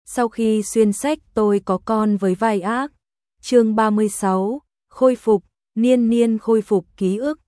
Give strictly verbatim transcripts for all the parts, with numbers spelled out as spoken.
Sau khi xuyên sách tôi có con với vai ác. Chương ba mươi sáu, khôi phục, Niên Niên khôi phục ký ức.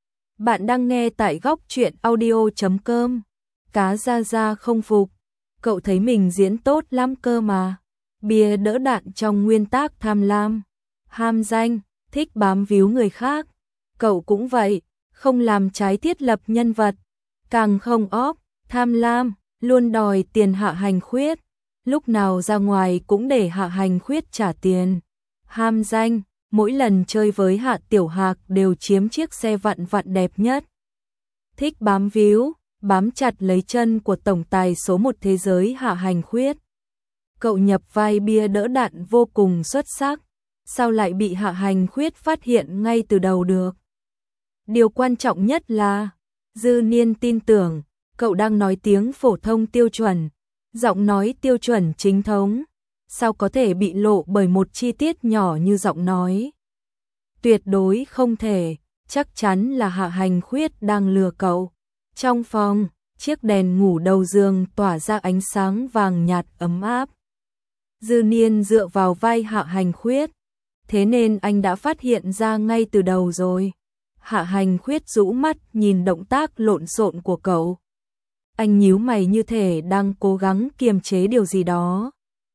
Bạn đang nghe tại góc truyện audio chấm com. Cá Gia Gia không phục, cậu thấy mình diễn tốt lắm cơ mà. Bia đỡ đạn trong nguyên tắc tham lam, ham danh, thích bám víu người khác. Cậu cũng vậy, không làm trái thiết lập nhân vật, càng không óp, tham lam, luôn đòi tiền Hạ Hành Khuyết. Lúc nào ra ngoài cũng để Hạ Hành Khuyết trả tiền. Ham danh, mỗi lần chơi với Hạ Tiểu Hạc đều chiếm chiếc xe vặn vặn đẹp nhất. Thích bám víu, bám chặt lấy chân của tổng tài số một thế giới Hạ Hành Khuyết. Cậu nhập vai bia đỡ đạn vô cùng xuất sắc, sao lại bị Hạ Hành Khuyết phát hiện ngay từ đầu được? Điều quan trọng nhất là, Dư Niên tin tưởng, cậu đang nói tiếng phổ thông tiêu chuẩn, giọng nói tiêu chuẩn chính thống, sao có thể bị lộ bởi một chi tiết nhỏ như giọng nói? Tuyệt đối không thể, chắc chắn là Hạ Hành Khuyết đang lừa cậu. Trong phòng, chiếc đèn ngủ đầu giường tỏa ra ánh sáng vàng nhạt ấm áp. Dư Niên dựa vào vai Hạ Hành Khuyết, thế nên anh đã phát hiện ra ngay từ đầu rồi. Hạ Hành Khuyết rũ mắt nhìn động tác lộn xộn của cậu. Anh nhíu mày như thể đang cố gắng kiềm chế điều gì đó.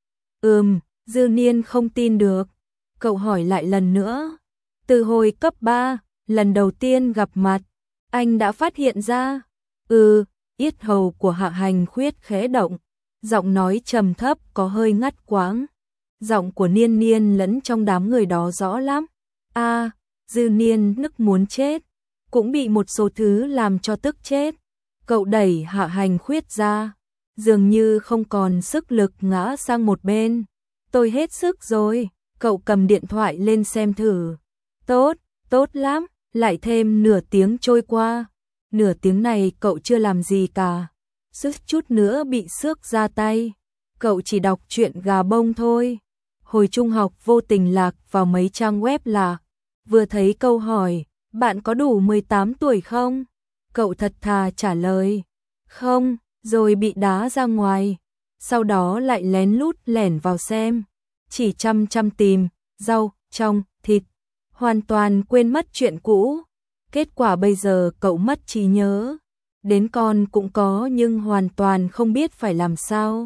Ừm, Dư Niên không tin được. Cậu hỏi lại lần nữa. Từ hồi cấp ba, lần đầu tiên gặp mặt, anh đã phát hiện ra. Ừ, yết hầu của Hạ Hành Khuyết khẽ động, giọng nói trầm thấp có hơi ngắt quãng. Giọng của Niên Niên lẫn trong đám người đó rõ lắm. A, à, Dư Niên nức muốn chết, cũng bị một số thứ làm cho tức chết. Cậu đẩy Hạ Hành Khuyết ra, dường như không còn sức lực ngã sang một bên. Tôi hết sức rồi, cậu cầm điện thoại lên xem thử. Tốt, tốt lắm, lại thêm nửa tiếng trôi qua. Nửa tiếng này cậu chưa làm gì cả, sức chút nữa bị xước ra tay. Cậu chỉ đọc truyện gà bông thôi. Hồi trung học vô tình lạc vào mấy trang web lạc, vừa thấy câu hỏi, bạn có đủ mười tám tuổi không? Cậu thật thà trả lời, không, rồi bị đá ra ngoài. Sau đó lại lén lút lẻn vào xem, chỉ chăm chăm tìm, rau, trong, thịt, hoàn toàn quên mất chuyện cũ. Kết quả bây giờ cậu mất trí nhớ, đến con cũng có nhưng hoàn toàn không biết phải làm sao.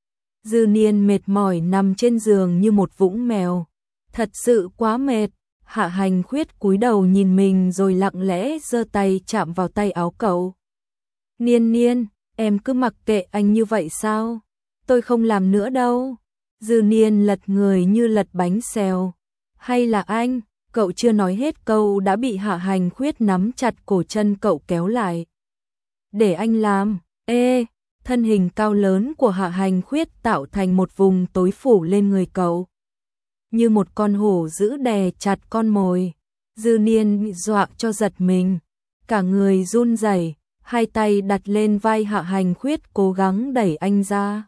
Dư Niên mệt mỏi nằm trên giường như một vũng mèo, thật sự quá mệt. Hạ Hành Khuyết cúi đầu nhìn mình rồi lặng lẽ giơ tay chạm vào tay áo cậu. Niên Niên, em cứ mặc kệ anh như vậy sao? Tôi không làm nữa đâu. Dư Niên lật người như lật bánh xèo. Hay là anh? Cậu chưa nói hết câu đã bị Hạ Hành Khuyết nắm chặt cổ chân cậu kéo lại. Để anh làm. Ê, thân hình cao lớn của Hạ Hành Khuyết tạo thành một vùng tối phủ lên người cậu, như một con hổ dữ đè chặt con mồi. Dư Niên bị dọa cho giật mình, cả người run rẩy, hai tay đặt lên vai Hạ Hành Khuyết cố gắng đẩy anh ra.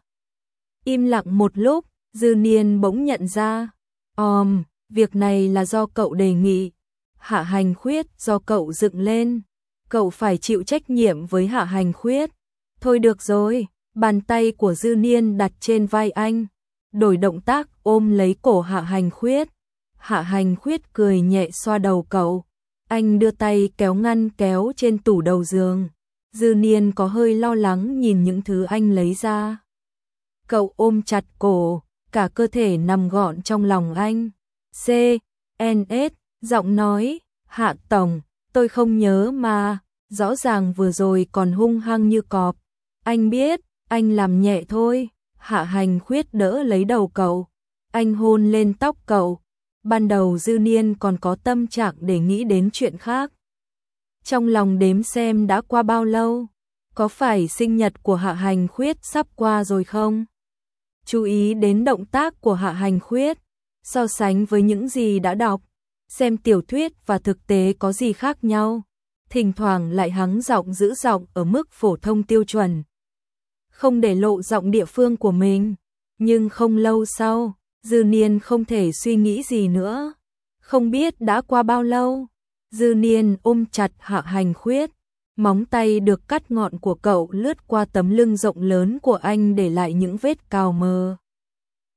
Im lặng một lúc, Dư Niên bỗng nhận ra, òm, um, việc này là do cậu đề nghị. Hạ Hành Khuyết do cậu dựng lên, cậu phải chịu trách nhiệm với Hạ Hành Khuyết. Thôi được rồi, bàn tay của Dư Niên đặt trên vai anh, đổi động tác ôm lấy cổ Hạ Hành Khuyết. Hạ Hành Khuyết cười nhẹ xoa đầu cậu, anh đưa tay kéo ngăn kéo trên tủ đầu giường. Dư Niên có hơi lo lắng nhìn những thứ anh lấy ra. Cậu ôm chặt cổ, cả cơ thể nằm gọn trong lòng anh. C, N S, giọng nói, Hạ Tổng, tôi không nhớ mà, rõ ràng vừa rồi còn hung hăng như cọp. Anh biết, anh làm nhẹ thôi. Hạ Hành Khuyết đỡ lấy đầu cậu, anh hôn lên tóc cậu. Ban đầu Dư Niên còn có tâm trạng để nghĩ đến chuyện khác. Trong lòng đếm xem đã qua bao lâu, có phải sinh nhật của Hạ Hành Khuyết sắp qua rồi không? Chú ý đến động tác của Hạ Hành Khuyết, so sánh với những gì đã đọc, xem tiểu thuyết và thực tế có gì khác nhau. Thỉnh thoảng lại hắng giọng giữ giọng ở mức phổ thông tiêu chuẩn, không để lộ giọng địa phương của mình. Nhưng không lâu sau, Dư Niên không thể suy nghĩ gì nữa. Không biết đã qua bao lâu, Dư Niên ôm chặt Hạ Hành Khuyết, móng tay được cắt ngọn của cậu lướt qua tấm lưng rộng lớn của anh để lại những vết cào mờ.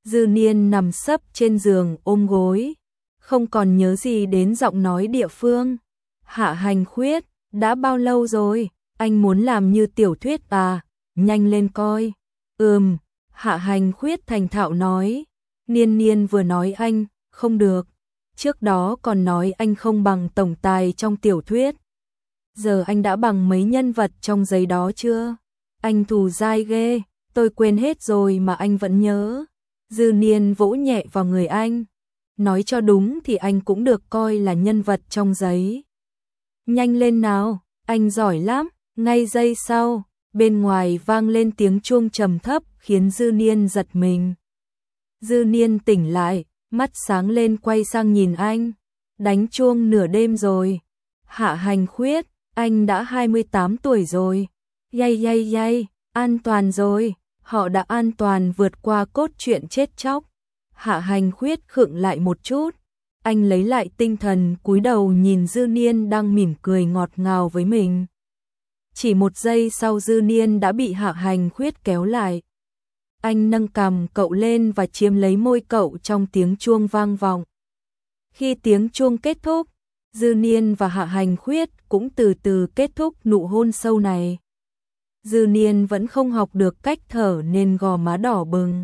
Dư Niên nằm sấp trên giường ôm gối, không còn nhớ gì đến giọng nói địa phương. Hạ Hành Khuyết, đã bao lâu rồi, anh muốn làm như tiểu thuyết à, nhanh lên coi. Ừm, Hạ Hành Khuyết thành thạo nói. Niên Niên vừa nói anh, không được. Trước đó còn nói anh không bằng tổng tài trong tiểu thuyết. Giờ anh đã bằng mấy nhân vật trong giấy đó chưa? Anh thù dai ghê, tôi quên hết rồi mà anh vẫn nhớ. Dư Niên vỗ nhẹ vào người anh. Nói cho đúng thì anh cũng được coi là nhân vật trong giấy. Nhanh lên nào, anh giỏi lắm. Ngay giây sau, bên ngoài vang lên tiếng chuông trầm thấp khiến Dư Niên giật mình. Dư Niên tỉnh lại, mắt sáng lên quay sang nhìn anh. Đánh chuông nửa đêm rồi. Hạ Hành Khuyết, anh đã hai mươi tám tuổi rồi. Yay yay yay, an toàn rồi. Họ đã an toàn vượt qua cốt truyện chết chóc. Hạ Hành Khuyết khựng lại một chút. Anh lấy lại tinh thần cúi đầu nhìn Dư Niên đang mỉm cười ngọt ngào với mình. Chỉ một giây sau Dư Niên đã bị Hạ Hành Khuyết kéo lại. Anh nâng cằm cậu lên và chiếm lấy môi cậu trong tiếng chuông vang vọng. Khi tiếng chuông kết thúc, Dư Niên và Hạ Hành Khuyết cũng từ từ kết thúc nụ hôn sâu này. Dư Niên vẫn không học được cách thở nên gò má đỏ bừng.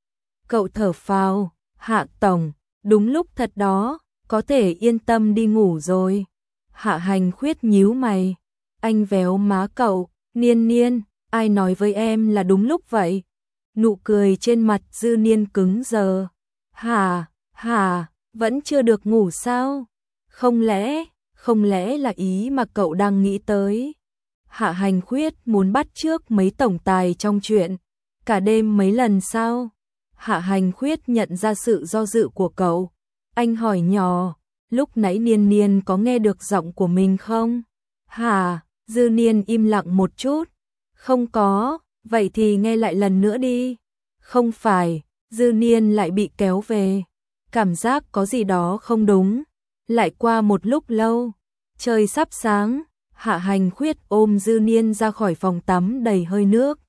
Cậu thở phào, Hạ tổng, đúng lúc thật đó, có thể yên tâm đi ngủ rồi. Hạ Hành Khuyết nhíu mày, anh véo má cậu, Niên Niên, ai nói với em là đúng lúc vậy? Nụ cười trên mặt Dư Niên cứng đờ. Hà, hà, vẫn chưa được ngủ sao? Không lẽ, không lẽ là ý mà cậu đang nghĩ tới? Hạ Hành Khuyết muốn bắt chước mấy tổng tài trong chuyện, cả đêm mấy lần sao? Hạ Hành Khuyết nhận ra sự do dự của cậu. Anh hỏi nhỏ, lúc nãy Niên Niên có nghe được giọng của mình không? Hà, Dư Niên im lặng một chút. Không có, vậy thì nghe lại lần nữa đi. Không phải, Dư Niên lại bị kéo về. Cảm giác có gì đó không đúng. Lại qua một lúc lâu, trời sắp sáng, Hạ Hành Khuyết ôm Dư Niên ra khỏi phòng tắm đầy hơi nước.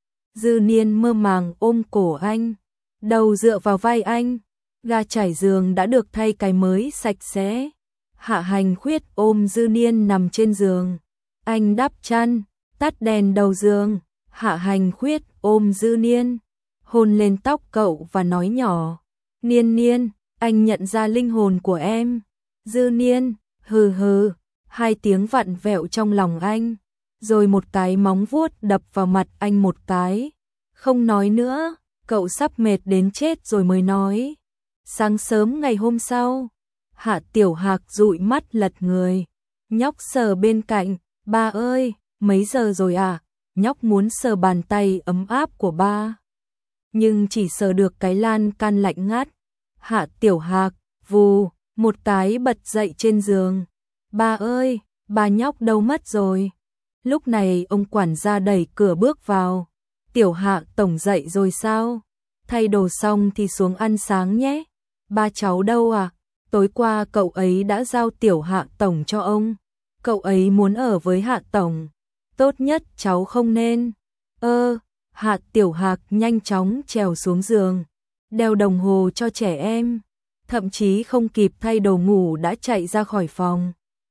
Dư Niên mơ màng ôm cổ anh, đầu dựa vào vai anh, ga trải giường đã được thay cái mới sạch sẽ. Hạ Hành Khuyết ôm Dư Niên nằm trên giường, anh đắp chăn, tắt đèn đầu giường. Hạ Hành Khuyết ôm Dư Niên, hôn lên tóc cậu và nói nhỏ, Niên Niên, anh nhận ra linh hồn của em. Dư Niên, hừ hừ, hai tiếng vặn vẹo trong lòng anh, rồi một cái móng vuốt đập vào mặt anh một cái. Không nói nữa, cậu sắp mệt đến chết rồi mới nói. Sáng sớm ngày hôm sau, Hạ Tiểu Hạc dụi mắt lật người, nhóc sờ bên cạnh, ba ơi, mấy giờ rồi à? Nhóc muốn sờ bàn tay ấm áp của ba, nhưng chỉ sờ được cái lan can lạnh ngắt. Hạ Tiểu Hạc, vù, một cái bật dậy trên giường. Ba ơi, ba nhóc đâu mất rồi? Lúc này ông quản gia đẩy cửa bước vào. Tiểu Hạ tổng dậy rồi sao? Thay đồ xong thì xuống ăn sáng nhé. Ba cháu đâu à? Tối qua cậu ấy đã giao Tiểu Hạ tổng cho ông. Cậu ấy muốn ở với Hạ tổng. Tốt nhất cháu không nên. Ơ, Hạ Tiểu Hạc nhanh chóng trèo xuống giường, đeo đồng hồ cho trẻ em, thậm chí không kịp thay đồ ngủ đã chạy ra khỏi phòng.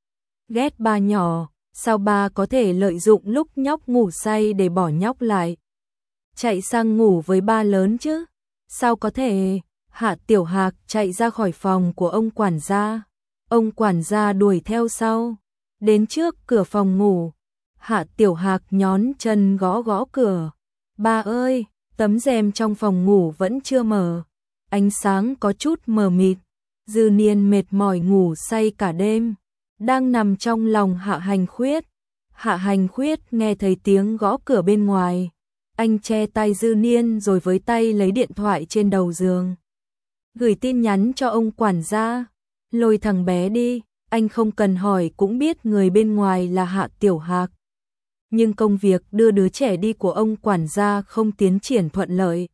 Ghét ba nhỏ, sao ba có thể lợi dụng lúc nhóc ngủ say để bỏ nhóc lại, chạy sang ngủ với ba lớn chứ? Sao có thể? Hạ Tiểu Hạc chạy ra khỏi phòng của ông quản gia. Ông quản gia đuổi theo sau, đến trước cửa phòng ngủ. Hạ Tiểu Hạc nhón chân gõ gõ cửa. Ba ơi, tấm rèm trong phòng ngủ vẫn chưa mở. Ánh sáng có chút mờ mịt. Dư Niên mệt mỏi ngủ say cả đêm, đang nằm trong lòng Hạ Hành Khuyết. Hạ Hành Khuyết nghe thấy tiếng gõ cửa bên ngoài. Anh che tay Dư Niên rồi với tay lấy điện thoại trên đầu giường, gửi tin nhắn cho ông quản gia. Lôi thằng bé đi, anh không cần hỏi cũng biết người bên ngoài là Hạ Tiểu Hạc. Nhưng công việc đưa đứa trẻ đi của ông quản gia không tiến triển thuận lợi.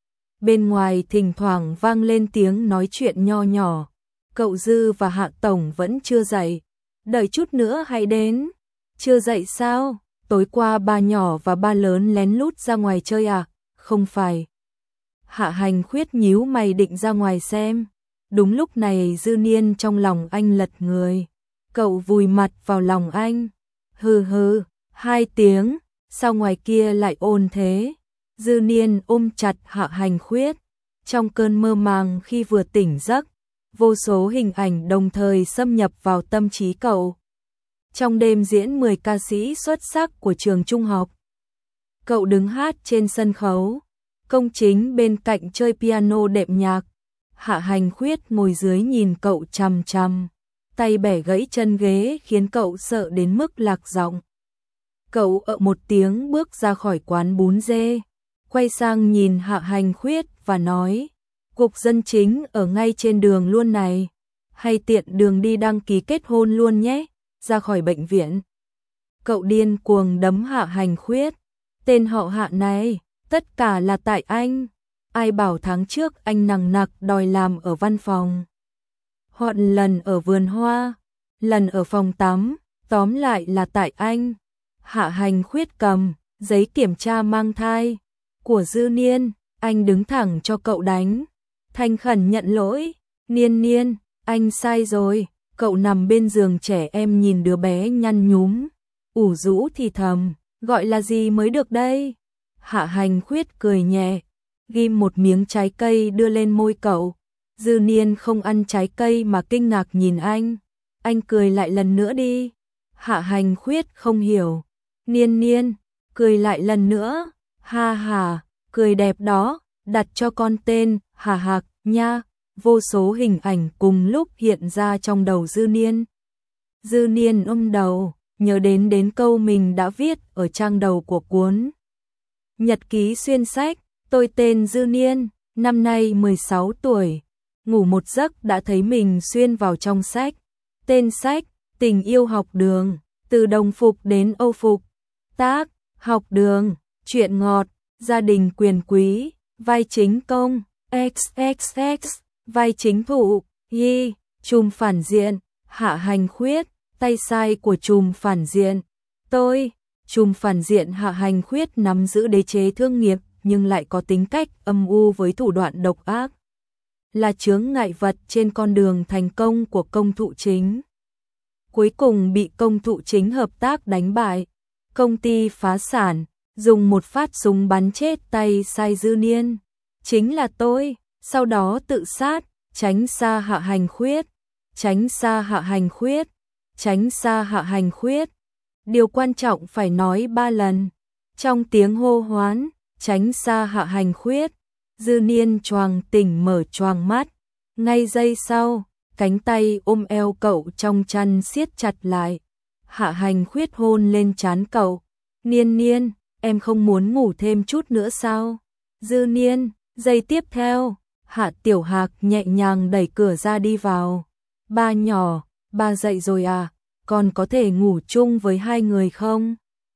Bên ngoài thỉnh thoảng vang lên tiếng nói chuyện nho nhỏ. Cậu Dư và Hạ tổng vẫn chưa dậy. Đợi chút nữa hãy đến. Chưa dậy sao? Tối qua ba nhỏ và ba lớn lén lút ra ngoài chơi à? Không phải. Hạ Hành Khuyết nhíu mày định ra ngoài xem. Đúng lúc này Dư Niên trong lòng anh lật người. Cậu vùi mặt vào lòng anh. Hừ hừ, hai tiếng, sao ngoài kia lại ồn thế? Dư Niên ôm chặt Hạ Hành Khuyết. Trong cơn mơ màng khi vừa tỉnh giấc, vô số hình ảnh đồng thời xâm nhập vào tâm trí cậu. Trong đêm diễn mười ca sĩ xuất sắc của trường trung học, cậu đứng hát trên sân khấu, Công Chính bên cạnh chơi piano đệm nhạc. Hạ Hành Khuyết ngồi dưới nhìn cậu chằm chằm, tay bẻ gãy chân ghế khiến cậu sợ đến mức lạc giọng. Cậu ợ một tiếng bước ra khỏi quán bún dê, quay sang nhìn Hạ Hành Khuyết và nói, cục dân chính ở ngay trên đường luôn này, hay tiện đường đi đăng ký kết hôn luôn nhé, ra khỏi bệnh viện. Cậu điên cuồng đấm Hạ Hành Khuyết, tên họ Hạ này, tất cả là tại anh. Ai bảo tháng trước anh nằng nặc đòi làm ở văn phòng, hoặc lần ở vườn hoa, lần ở phòng tắm, tóm lại là tại anh. Hạ Hành Khuyết cầm giấy kiểm tra mang thai của Dư Niên, anh đứng thẳng cho cậu đánh, thành khẩn nhận lỗi. Niên Niên, anh sai rồi. Cậu nằm bên giường trẻ em nhìn đứa bé nhăn nhúm, ủ rũ thì thầm, gọi là gì mới được đây? Hạ Hành Khuyết cười nhẹ, ghim một miếng trái cây đưa lên môi cậu. Dư Niên không ăn trái cây mà kinh ngạc nhìn anh. Anh cười lại lần nữa đi. Hạ Hành Khuyết không hiểu. Niên Niên, cười lại lần nữa. Ha ha, cười đẹp đó, đặt cho con tên Hà Hạc nha. Vô số hình ảnh cùng lúc hiện ra trong đầu Dư Niên. Dư Niên ôm đầu, nhớ đến đến câu mình đã viết ở trang đầu của cuốn nhật ký xuyên sách. Tôi tên Dư Niên, năm nay mười sáu tuổi, ngủ một giấc đã thấy mình xuyên vào trong sách. Tên sách, Tình yêu học đường, từ đồng phục đến âu phục. Tác, học đường, chuyện ngọt, gia đình quyền quý, vai chính công, ích ích ích, vai chính thụ, y, trùm phản diện, Hạ Hành Khuyết, tay sai của trùm phản diện. Tôi, trùm phản diện Hạ Hành Khuyết nắm giữ đế chế thương nghiệp, nhưng lại có tính cách âm u với thủ đoạn độc ác, là chướng ngại vật trên con đường thành công của Công Thụ Chính. Cuối cùng bị Công Thụ Chính hợp tác đánh bại, công ty phá sản, dùng một phát súng bắn chết tay sai Dư Niên. Chính là tôi, sau đó tự sát, tránh xa Hạ Hành Khuyết, tránh xa Hạ Hành Khuyết, tránh xa Hạ Hành Khuyết. Điều quan trọng phải nói ba lần, trong tiếng hô hoán, tránh xa Hạ Hành Khuyết. Dư Niên choàng tỉnh mở choàng mắt, ngay giây sau, cánh tay ôm eo cậu trong chăn siết chặt lại. Hạ Hành Khuyết hôn lên trán cậu. Niên Niên, em không muốn ngủ thêm chút nữa sao? Dư Niên, giây tiếp theo, Hạ Tiểu Hạc nhẹ nhàng đẩy cửa ra đi vào. Ba nhỏ, ba dậy rồi à, còn có thể ngủ chung với hai người không?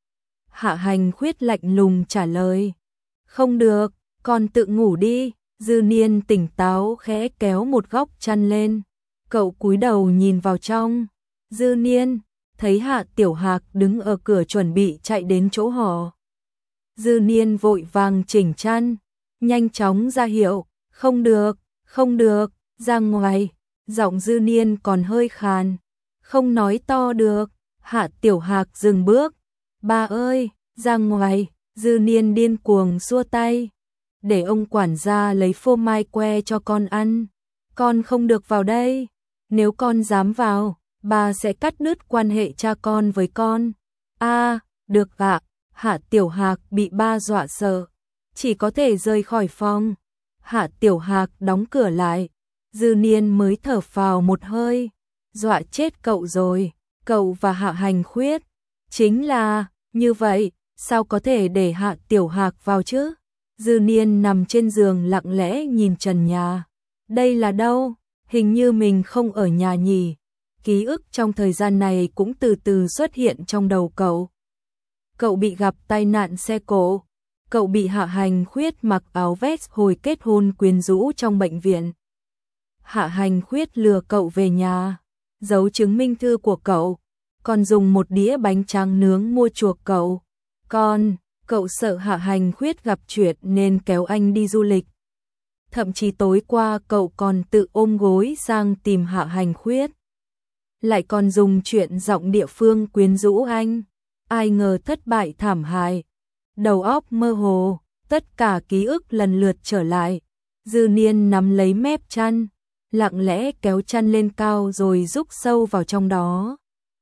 Hạ Hành Khuyết lạnh lùng trả lời. Không được, con tự ngủ đi. Dư Niên tỉnh táo khẽ kéo một góc chăn lên. Cậu cúi đầu nhìn vào trong. Dư Niên, thấy Hạ Tiểu Hạc đứng ở cửa chuẩn bị chạy đến chỗ họ. Dư Niên vội vàng chỉnh chăn, nhanh chóng ra hiệu. Không được, không được, ra ngoài. Giọng Dư Niên còn hơi khàn. Không nói to được. Hạ Tiểu Hạc dừng bước. Ba ơi, ra ngoài. Dư Niên điên cuồng xua tay. Để ông quản gia lấy phô mai que cho con ăn. Con không được vào đây. Nếu con dám vào, bà sẽ cắt đứt quan hệ cha con với con. A, à, được ạ. Hạ Tiểu Hạc bị ba dọa sợ, chỉ có thể rời khỏi phòng. Hạ Tiểu Hạc đóng cửa lại. Dư Niên mới thở phào một hơi. Dọa chết cậu rồi. Cậu và Hạ Hành Khuyết chính là như vậy, sao có thể để Hạ Tiểu Hạc vào chứ? Dư Niên nằm trên giường lặng lẽ nhìn trần nhà. Đây là đâu? Hình như mình không ở nhà nhỉ. Ký ức trong thời gian này cũng từ từ xuất hiện trong đầu cậu. Cậu bị gặp tai nạn xe cộ. Cậu bị Hạ Hành Khuyết mặc áo vest hồi kết hôn quyến rũ trong bệnh viện. Hạ Hành Khuyết lừa cậu về nhà, giấu chứng minh thư của cậu, còn dùng một đĩa bánh tráng nướng mua chuộc cậu. Còn, cậu sợ Hạ Hành Khuyết gặp chuyện nên kéo anh đi du lịch. Thậm chí tối qua cậu còn tự ôm gối sang tìm Hạ Hành Khuyết. Lại còn dùng chuyện giọng địa phương quyến rũ anh. Ai ngờ thất bại thảm hại. Đầu óc mơ hồ, tất cả ký ức lần lượt trở lại. Dư Niên nắm lấy mép chăn, lặng lẽ kéo chăn lên cao rồi rúc sâu vào trong đó.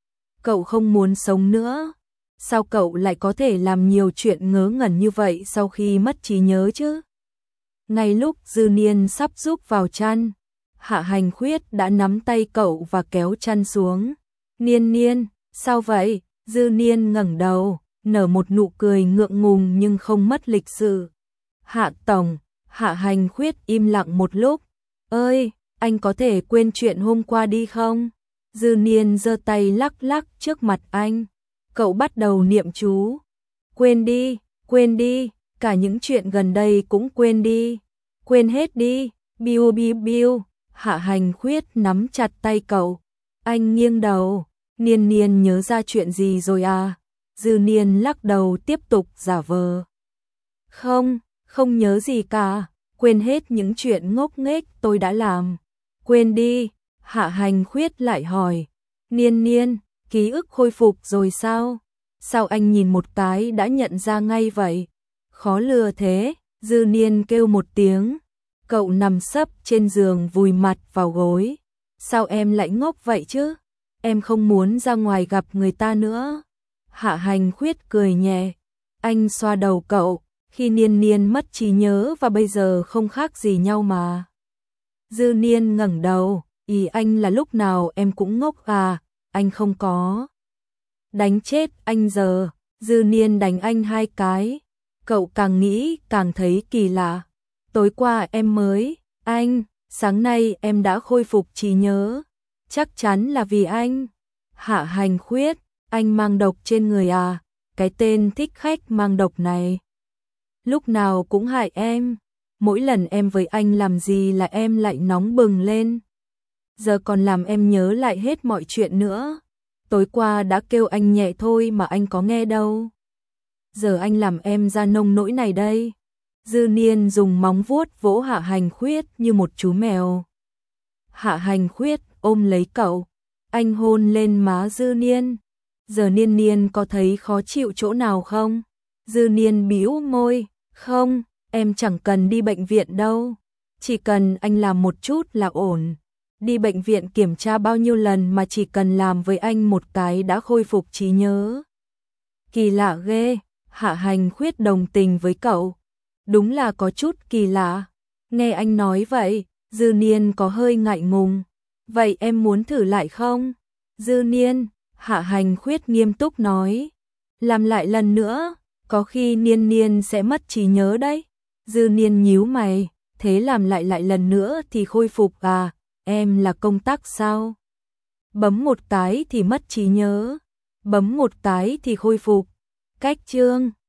Cậu không muốn sống nữa. Sao cậu lại có thể làm nhiều chuyện ngớ ngẩn như vậy sau khi mất trí nhớ chứ? Ngay lúc Dư Niên sắp rúc vào chăn, Hạ Hành Khuyết đã nắm tay cậu và kéo chăn xuống. Niên Niên, sao vậy? Dư Niên ngẩng đầu, nở một nụ cười ngượng ngùng nhưng không mất lịch sự. Hạ Tổng, Hạ Hành Khuyết im lặng một lúc. Ơi, anh có thể quên chuyện hôm qua đi không? Dư Niên giơ tay lắc lắc trước mặt anh. Cậu bắt đầu niệm chú. Quên đi, quên đi, cả những chuyện gần đây cũng quên đi. Quên hết đi, biu biu biu. Hạ Hành Khuyết nắm chặt tay cậu. Anh nghiêng đầu. Niên Niên nhớ ra chuyện gì rồi à? Dư Niên lắc đầu tiếp tục giả vờ. Không, không nhớ gì cả. Quên hết những chuyện ngốc nghếch tôi đã làm. Quên đi. Hạ Hành Khuyết lại hỏi. Niên Niên, ký ức khôi phục rồi sao? Sao anh nhìn một cái đã nhận ra ngay vậy? Khó lừa thế. Dư Niên kêu một tiếng. Cậu nằm sấp trên giường vùi mặt vào gối. Sao em lại ngốc vậy chứ? Em không muốn ra ngoài gặp người ta nữa. Hạ Hành Khuyết cười nhẹ. Anh xoa đầu cậu. Khi Niên Niên mất trí nhớ và bây giờ không khác gì nhau mà. Dư Niên ngẩng đầu. Ý anh là lúc nào em cũng ngốc à? Anh không có. Đánh chết anh giờ. Dư Niên đánh anh hai cái. Cậu càng nghĩ càng thấy kỳ lạ. Tối qua em mới. Anh, sáng nay em đã khôi phục trí nhớ. Chắc chắn là vì anh. Hạ Hành Khuyết, anh mang độc trên người à? Cái tên thích khách mang độc này. Lúc nào cũng hại em. Mỗi lần em với anh làm gì là em lại nóng bừng lên. Giờ còn làm em nhớ lại hết mọi chuyện nữa. Tối qua đã kêu anh nhẹ thôi mà anh có nghe đâu. Giờ anh làm em ra nông nỗi này đây. Dư Niên dùng móng vuốt vỗ Hạ Hành Khuyết như một chú mèo. Hạ Hành Khuyết ôm lấy cậu. Anh hôn lên má Dư Niên. Giờ Niên Niên có thấy khó chịu chỗ nào không? Dư Niên bĩu môi. Không, em chẳng cần đi bệnh viện đâu. Chỉ cần anh làm một chút là ổn. Đi bệnh viện kiểm tra bao nhiêu lần mà chỉ cần làm với anh một cái đã khôi phục trí nhớ. Kỳ lạ ghê. Hạ Hành Khuyết đồng tình với cậu. Đúng là có chút kỳ lạ. Nghe anh nói vậy, Dư Niên có hơi ngại ngùng. Vậy em muốn thử lại không? Dư Niên, Hạ Hành Khuyết nghiêm túc nói. Làm lại lần nữa, có khi Niên Niên sẽ mất trí nhớ đấy. Dư Niên nhíu mày, thế làm lại lại lần nữa thì khôi phục à? Em là công tắc sao? Bấm một cái thì mất trí nhớ, bấm một cái thì khôi phục. Cách chương